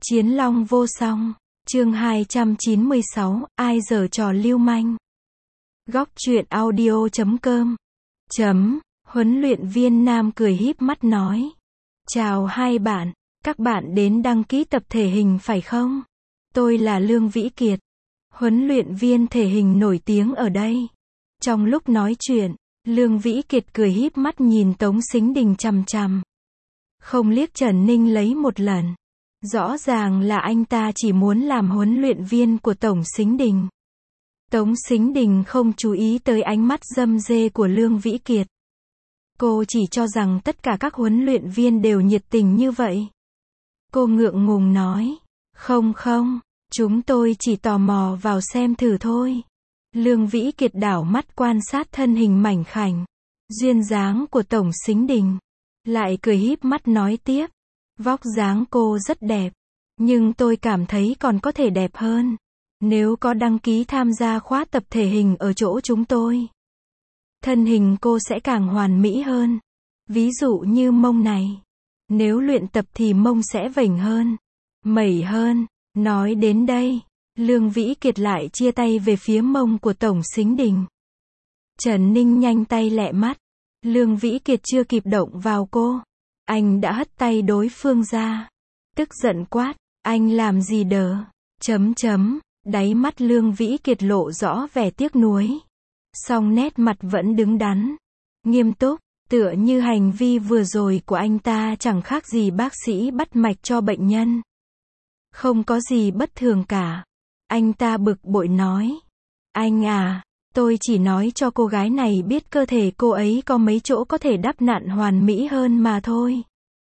Chiến long vô song. Chương 296, ai giở trò lưu manh. Góc truyện audio.com. Huấn luyện viên nam cười híp mắt nói. Chào hai bạn, các bạn đến đăng ký tập thể hình phải không? Tôi là Lương Vĩ Kiệt, huấn luyện viên thể hình nổi tiếng ở đây. Trong lúc nói chuyện, Lương Vĩ Kiệt cười híp mắt nhìn Tống Sính Đình chằm chằm. Không liếc Trần Ninh lấy một lần. Rõ ràng là anh ta chỉ muốn làm huấn luyện viên của Tổng Sính Đình. Tống Sính Đình không chú ý tới ánh mắt râm rê của Lương Vĩ Kiệt. Cô chỉ cho rằng tất cả các huấn luyện viên đều nhiệt tình như vậy. Cô ngượng ngùng nói, không, chúng tôi chỉ tò mò vào xem thử thôi. Lương Vĩ Kiệt đảo mắt quan sát thân hình mảnh khảnh, duyên dáng của Tổng Sính Đình. Lại cười híp mắt nói tiếp, vóc dáng cô rất đẹp, nhưng tôi cảm thấy còn có thể đẹp hơn. Nếu có đăng ký tham gia khóa tập thể hình ở chỗ chúng tôi, thân hình cô sẽ càng hoàn mỹ hơn. Ví dụ như mông này, nếu luyện tập thì mông sẽ vểnh hơn, mẩy hơn. Nói đến đây, Lương Vĩ Kiệt lại chia tay về phía mông của Tổng Sính Đình. Trần Ninh nhanh tay lẹ mắt. Lương Vĩ Kiệt chưa kịp động vào cô, anh đã hất tay đối phương ra. Tức giận quát, anh làm gì đờ? Đáy mắt Lương Vĩ Kiệt lộ rõ vẻ tiếc nuối. Song nét mặt vẫn đứng đắn, nghiêm túc, tựa như hành vi vừa rồi của anh ta chẳng khác gì bác sĩ bắt mạch cho bệnh nhân. Không có gì bất thường cả. Anh ta bực bội nói, anh à, tôi chỉ nói cho cô gái này biết cơ thể cô ấy có mấy chỗ có thể đắp nặn hoàn mỹ hơn mà thôi.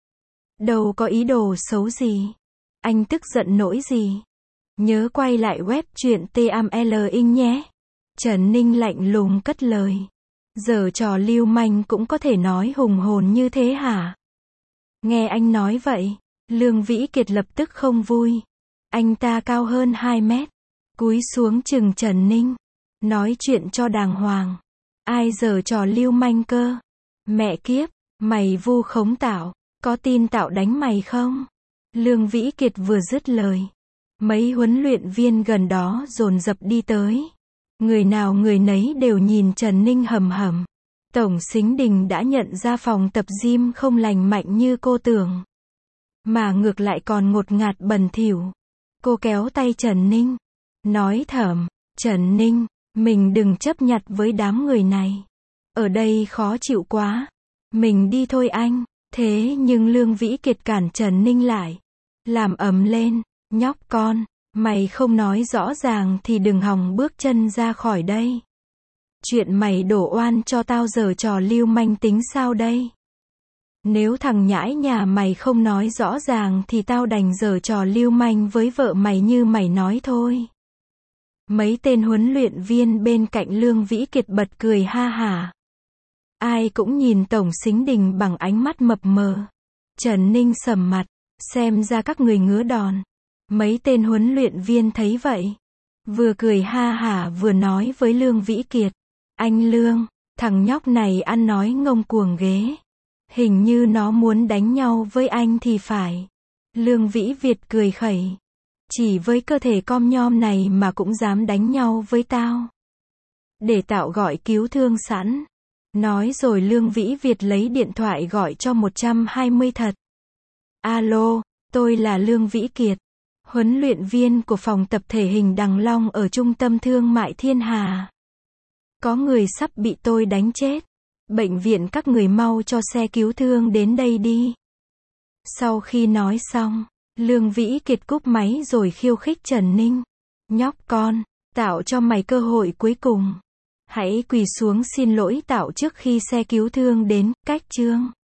Đâu có ý đồ xấu gì. Anh tức giận nỗi gì? Nhớ quay lại web truyện TMLing nhé. Trần Ninh lạnh lùng cất lời. Giở trò lưu manh cũng có thể nói hùng hồn như thế hả? Nghe anh nói vậy, Lương Vĩ Kiệt lập tức không vui. Anh ta cao hơn 2 mét. Cúi xuống chừng Trần Ninh. Nói chuyện cho đàng hoàng. Ai giở trò lưu manh cơ? Mẹ kiếp, mày vu khống Tạo, có tin Tạo đánh mày không? Lương Vĩ Kiệt vừa dứt lời, mấy huấn luyện viên gần đó dồn dập đi tới. Người nào người nấy đều nhìn Trần Ninh hầm hầm. Tổng Sính Đình đã nhận ra phòng tập gym không lành mạnh như cô tưởng, mà ngược lại còn ngột ngạt bẩn thỉu. Cô kéo tay Trần Ninh, nói thầm, Trần Ninh, mình đừng chấp nhặt với đám người này. Ở đây khó chịu quá. Mình đi thôi anh. Thế nhưng Lương Vĩ Kiệt cản Trần Ninh lại. Làm ầm lên, nhóc con, mày không nói rõ ràng thì đừng hòng bước chân ra khỏi đây. Chuyện mày đổ oan cho tao giở trò lưu manh tính sao đây? Nếu thằng nhãi nhà mày không nói rõ ràng thì tao đành giở trò lưu manh với vợ mày như mày nói thôi. Mấy tên huấn luyện viên bên cạnh Lương Vĩ Kiệt bật cười ha hả. Ai cũng nhìn Tổng Sính Đình bằng ánh mắt mập mờ. Trần Ninh sầm mặt, xem ra các người ngứa đòn. Mấy tên huấn luyện viên thấy vậy, vừa cười ha hả vừa nói với Lương Vĩ Kiệt, anh Lương, thằng nhóc này ăn nói ngông cuồng ghê. Hình như nó muốn đánh nhau với anh thì phải. Lương Vĩ Việt cười khẩy. Chỉ với cơ thể com nhom này mà cũng dám đánh nhau với tao. Để Tạo gọi cứu thương sẵn. Nói rồi Lương Vĩ Việt lấy điện thoại gọi cho 120 thật. Alo, tôi là Lương Vĩ Kiệt, huấn luyện viên của phòng tập thể hình Đằng Long ở Trung tâm Thương mại Thiên Hà. Có người sắp bị tôi đánh chết. Bệnh viện các người mau cho xe cứu thương đến đây đi. Sau khi nói xong, Lương Vĩ Kiệt cúp máy rồi khiêu khích Trần Ninh. Nhóc con, Tạo cho mày cơ hội cuối cùng. Hãy quỳ xuống xin lỗi Tạo trước khi xe cứu thương đến, cách chương.